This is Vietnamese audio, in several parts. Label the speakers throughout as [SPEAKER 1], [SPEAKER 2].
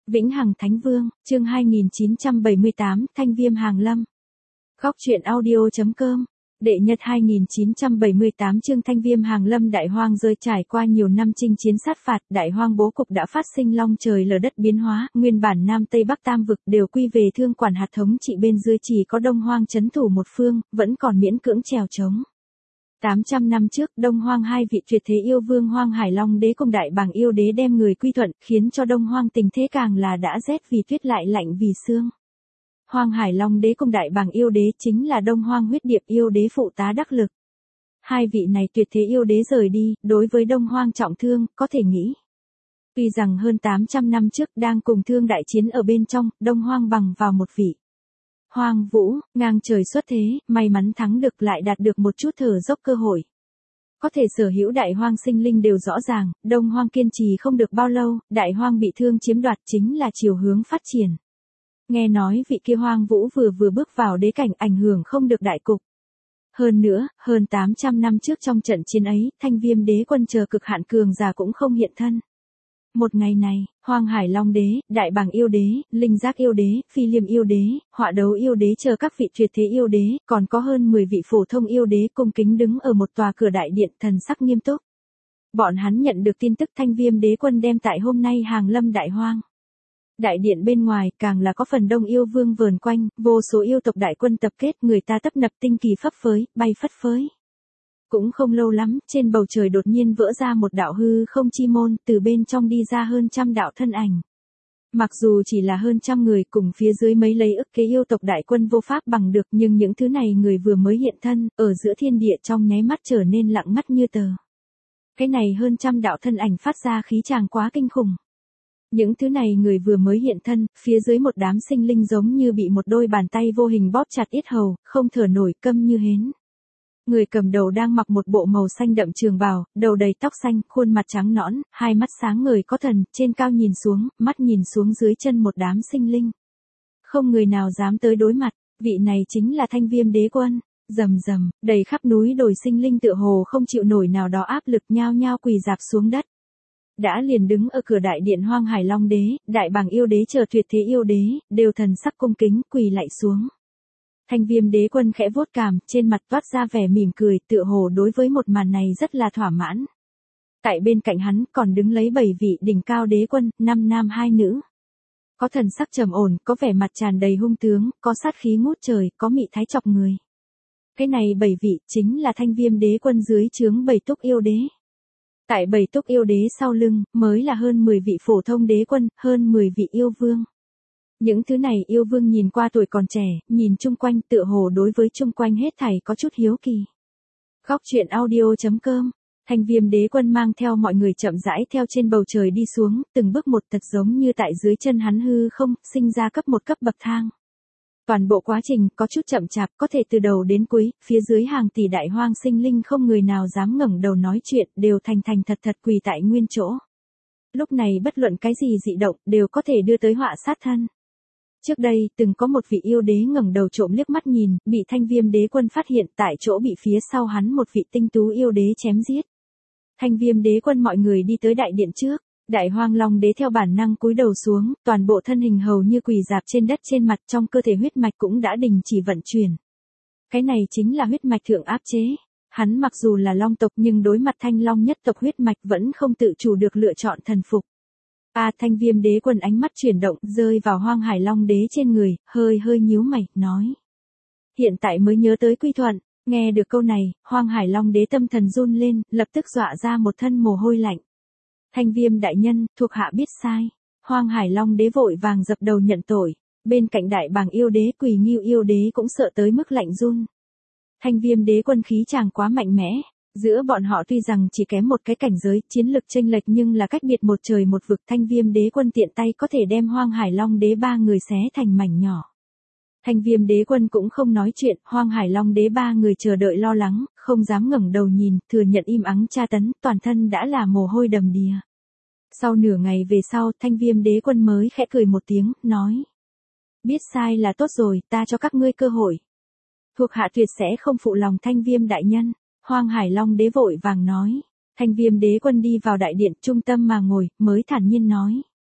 [SPEAKER 1] Vĩnh Hằng Thánh Vương, chương 2978, Thanh Viêm Hàng Lâm. Góc truyện audio.com. Đệ nhật 2978 chương Thanh Viêm Hàng Lâm. Đại Hoang rơi trải qua nhiều năm chinh chiến sát phạt, Đại Hoang bố cục đã phát sinh long trời lở đất biến hóa, nguyên bản Nam Tây Bắc tam vực đều quy về Thương Quản hạt thống trị, bên dưới chỉ có Đông Hoang trấn thủ một phương, vẫn còn miễn cưỡng trèo trống. 800 năm trước, Đông Hoang hai vị tuyệt thế yêu vương Hoang Hải Long Đế cùng Đại Bàng Yêu Đế đem người quy thuận, khiến cho Đông Hoang tình thế càng là đã rét vì tuyết lại lạnh vì sương. Hoang Hải Long Đế cùng Đại Bàng Yêu Đế chính là Đông Hoang huyết điệp yêu đế phụ tá đắc lực. Hai vị này tuyệt thế yêu đế rời đi, đối với Đông Hoang trọng thương, có thể nghĩ. Tuy rằng hơn 800 năm trước đang cùng Thương đại chiến ở bên trong, Đông Hoang bằng vào một vị Hoang Vũ, ngang trời xuất thế, may mắn thắng được, lại đạt được một chút thở dốc cơ hội. Có thể sở hữu Đại Hoang sinh linh đều rõ ràng, Đông Hoang kiên trì không được bao lâu, Đại Hoang bị Thương chiếm đoạt chính là chiều hướng phát triển. Nghe nói vị kia Hoang Vũ vừa bước vào đế cảnh, ảnh hưởng không được đại cục. Hơn nữa, hơn 800 năm trước trong trận chiến ấy, Thanh Viêm Đế quân chờ cực hạn cường giả cũng không hiện thân. Một ngày này, Hoang Hải Long Đế, Đại Bàng Yêu Đế, Linh Giác Yêu Đế, Phi Liêm Yêu Đế, Họa Đấu Yêu Đế chờ các vị tuyệt thế yêu đế, còn có hơn 10 vị phổ thông yêu đế cung kính đứng ở một tòa cửa đại điện, thần sắc nghiêm túc. Bọn hắn nhận được tin tức Thanh Viêm Đế quân đem tại hôm nay hàng lâm Đại Hoang. Đại điện bên ngoài càng là có phần đông yêu vương vờn quanh, vô số yêu tộc đại quân tập kết, người ta tấp nập tinh kỳ phấp phới, bay phất phới. Cũng không lâu lắm, trên bầu trời đột nhiên vỡ ra một đạo hư không chi môn, từ bên trong đi ra hơn trăm đạo thân ảnh. Mặc dù chỉ là hơn trăm người, cùng phía dưới mấy lấy ức kế yêu tộc đại quân vô pháp bằng được, nhưng những thứ này người vừa mới hiện thân, ở giữa thiên địa trong nháy mắt trở nên lặng ngắt như tờ. Cái này hơn trăm đạo thân ảnh phát ra khí tràng quá kinh khủng. Những thứ này người vừa mới hiện thân, phía dưới một đám sinh linh giống như bị một đôi bàn tay vô hình bóp chặt yết hầu, không thở nổi, câm như hến. Người cầm đầu đang mặc một bộ màu xanh đậm trường bào, đầu đầy tóc xanh, khuôn mặt trắng nõn, hai mắt sáng ngời có thần, trên cao nhìn xuống, mắt nhìn xuống dưới chân một đám sinh linh. Không người nào dám tới đối mặt, vị này chính là Thanh Viêm Đế quân. Rầm rầm, đầy khắp núi đồi sinh linh tựa hồ không chịu nổi nào đó áp lực, nhao nhao quỳ rạp xuống đất. Đã liền đứng ở cửa đại điện Hoang Hải Long Đế, Đại Bàng Yêu Đế chờ tuyệt thế yêu đế, đều thần sắc cung kính, quỳ lạy xuống. Thanh Viêm Đế quân khẽ vuốt cằm, trên mặt toát ra vẻ mỉm cười, tựa hồ đối với một màn này rất là thỏa mãn. Tại bên cạnh hắn còn đứng lấy 7 vị đỉnh cao đế quân, 5 nam 2 nữ. Có thần sắc trầm ổn, có vẻ mặt tràn đầy hung tướng, có sát khí ngút trời, có mị thái chọc người. Cái này 7 vị chính là Thanh Viêm Đế quân dưới trướng 7 túc yêu đế. Tại 7 túc yêu đế sau lưng, mới là hơn 10 vị phổ thông đế quân, hơn 10 vị yêu vương. Những thứ này yêu vương nhìn qua tuổi còn trẻ, nhìn chung quanh tựa hồ đối với chung quanh hết thảy có chút hiếu kỳ. Góc truyện audio.com. Thanh Viêm Đế quân mang theo mọi người chậm rãi theo trên bầu trời đi xuống, từng bước một thật giống như tại dưới chân hắn hư không, sinh ra cấp một cấp bậc thang. Toàn bộ quá trình có chút chậm chạp, có thể từ đầu đến cuối, phía dưới hàng tỷ đại hoang sinh linh không người nào dám ngẩng đầu nói chuyện, đều thành thật thật quỳ tại nguyên chỗ. Lúc này bất luận cái gì dị động, đều có thể đưa tới họa sát thân. Trước đây, từng có một vị yêu đế ngẩng đầu trộm liếc mắt nhìn, bị Thanh Viêm Đế quân phát hiện, tại chỗ bị phía sau hắn một vị tinh tú yêu đế chém giết. Thanh Viêm Đế quân mọi người đi tới đại điện trước, Đại Hoang Long Đế theo bản năng cúi đầu xuống, toàn bộ thân hình hầu như quỳ rạp trên đất, trên mặt trong cơ thể huyết mạch cũng đã đình chỉ vận chuyển. Cái này chính là huyết mạch thượng áp chế. Hắn mặc dù là long tộc nhưng đối mặt Thanh Long nhất tộc huyết mạch vẫn không tự chủ được lựa chọn thần phục. Thanh Viêm Đế quân ánh mắt chuyển động, rơi vào Hoang Hải Long Đế trên người, hơi nhíu mày, nói. Hiện tại mới nhớ tới quy thuận. Nghe được câu này, Hoang Hải Long Đế tâm thần run lên, lập tức dọa ra một thân mồ hôi lạnh. Thanh Viêm đại nhân, thuộc hạ biết sai. Hoang Hải Long Đế vội vàng dập đầu nhận tội. Bên cạnh Đại Bàng Yêu Đế, Quỳ Ngưu Yêu Đế cũng sợ tới mức lạnh run. Thanh Viêm Đế quân khí chàng quá mạnh mẽ. Giữa bọn họ tuy rằng chỉ kém một cái cảnh giới, chiến lực chênh lệch nhưng là cách biệt một trời một vực. Thanh Viêm Đế quân tiện tay có thể đem Hoang Hải Long Đế 3 người xé thành mảnh nhỏ. Thanh Viêm Đế quân cũng không nói chuyện, Hoang Hải Long Đế 3 người chờ đợi lo lắng, không dám ngẩng đầu nhìn, thừa nhận im ắng tra tấn, toàn thân đã là mồ hôi đầm đìa. Sau nửa ngày về sau, Thanh Viêm Đế quân mới khẽ cười một tiếng, nói. Biết sai là tốt rồi, ta cho các ngươi cơ hội. Thuộc hạ tuyệt sẽ không phụ lòng Thanh Viêm đại nhân. Hoang Hải Long Đế vội vàng nói. Thanh Viêm Đế quân đi vào đại điện trung tâm mà ngồi, mới thản nhiên nói.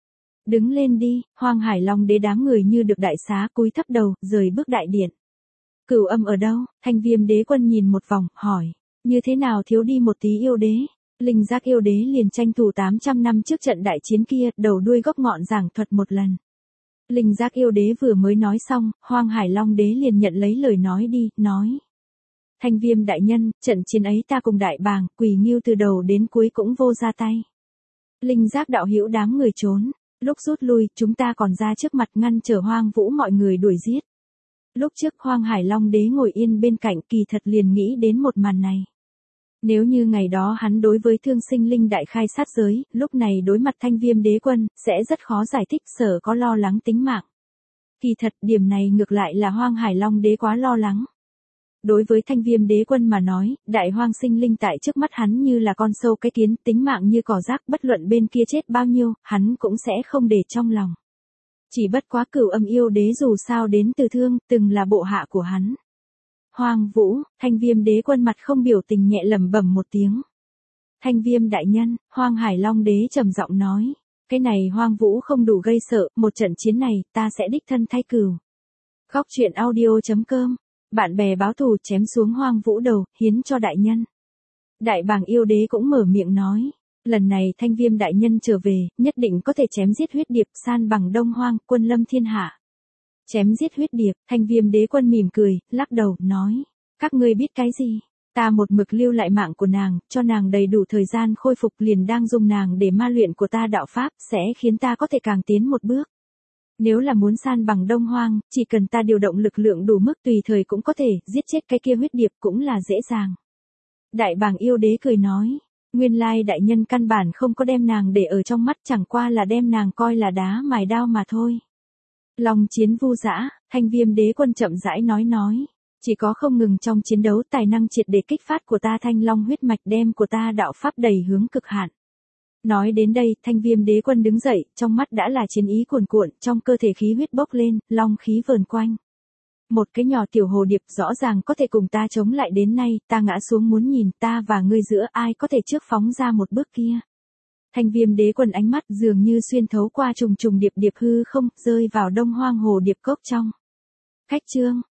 [SPEAKER 1] đứng lên đi, Hoang Hải Long đế đám người như được đại xá cúi thấp đầu, rời bước đại điện. Cửu Âm ở đâu? Thanh Viêm đế quân nhìn một vòng, hỏi, như thế nào thiếu đi một tí yêu đế? Linh Giác yêu đế liền tranh thủ 800 năm trước trận đại chiến kia, đầu đuôi gốc ngọn giảng thuật một lần. Linh Giác yêu đế vừa mới nói xong, Hoang Hải Long đế liền nhận lấy lời nói đi, nói. Thanh Viêm đại nhân, trận chiến ấy ta cùng đại bàng, Quỳ Ngưu từ đầu đến cuối cũng vô ra tay. Linh Giác đạo hữu đám người trốn, lúc rút lui, chúng ta còn ra trước mặt ngăn trở Hoang Vũ mọi người đuổi giết. Lúc trước Hoang Hải Long đế ngồi yên bên cạnh kỳ thật liền nghĩ đến một màn này. Nếu như ngày đó hắn đối với Thương Sinh Linh đại khai sát giới, lúc này đối mặt Thanh Viêm đế quân, sẽ rất khó giải thích, sợ có lo lắng tính mạng. Kỳ thật điểm này ngược lại là Hoang Hải Long đế quá lo lắng. Đối với Thanh Viêm đế quân mà nói, đại hoang sinh linh tại trước mắt hắn như là con sâu cái kiến, tính mạng như cỏ rác, bất luận bên kia chết bao nhiêu, hắn cũng sẽ không để trong lòng. Chỉ bất quá Cửu Âm yêu đế dù sao đến từ Thương, từng là bộ hạ của hắn. Hoang Vũ, Thanh Viêm đế quân mặt không biểu tình nhẹ lẩm bẩm một tiếng. Thanh Viêm đại nhân, Hoang Hải Long đế trầm giọng nói, cái này Hoang Vũ không đủ gây sợ, một trận chiến này, ta sẽ đích thân thay cửu. Góc truyện audio.com, bạn bè báo thù chém xuống Hoang Vũ đầu, hiến cho đại nhân. Đại bàng yêu đế cũng mở miệng nói, lần này Thanh Viêm đại nhân trở về, nhất định có thể chém giết huyết điệp, san bằng Đông Hoang, quân lâm thiên hạ. Chém giết huyết điệp, Thanh Viêm đế quân mỉm cười, lắc đầu, nói, các ngươi biết cái gì? Ta một mực lưu lại mạng của nàng, cho nàng đầy đủ thời gian khôi phục, liền đang dùng nàng để ma luyện của ta đạo pháp, sẽ khiến ta có thể càng tiến một bước. Nếu là muốn san bằng Đông Hoang, chỉ cần ta điều động lực lượng đủ mức tùy thời cũng có thể, giết chết cái kia huyết điệp cũng là dễ dàng. Đại bàng yêu đế cười nói, nguyên lai đại nhân căn bản không có đem nàng để ở trong mắt, chẳng qua là đem nàng coi là đá mài đao mà thôi. Long chiến vu dã, Thanh Viêm đế quân chậm rãi nói, chỉ có không ngừng trong chiến đấu tài năng triệt để kích phát của ta Thanh Long huyết mạch đem của ta đạo pháp đẩy hướng cực hạn. Nói đến đây, Thanh Viêm đế quân đứng dậy, trong mắt đã là chiến ý cuồn cuộn, trong cơ thể khí huyết bốc lên, long khí vờn quanh. Một cái nhỏ tiểu hồ điệp rõ ràng có thể cùng ta chống lại đến nay, ta ngã xuống muốn nhìn ta và ngươi giữa ai có thể trước phóng ra một bước kia. Thanh Viêm đế quân ánh mắt dường như xuyên thấu qua trùng trùng điệp điệp hư không, rơi vào Đông Hoang hồ điệp cốc trong. Khách chương,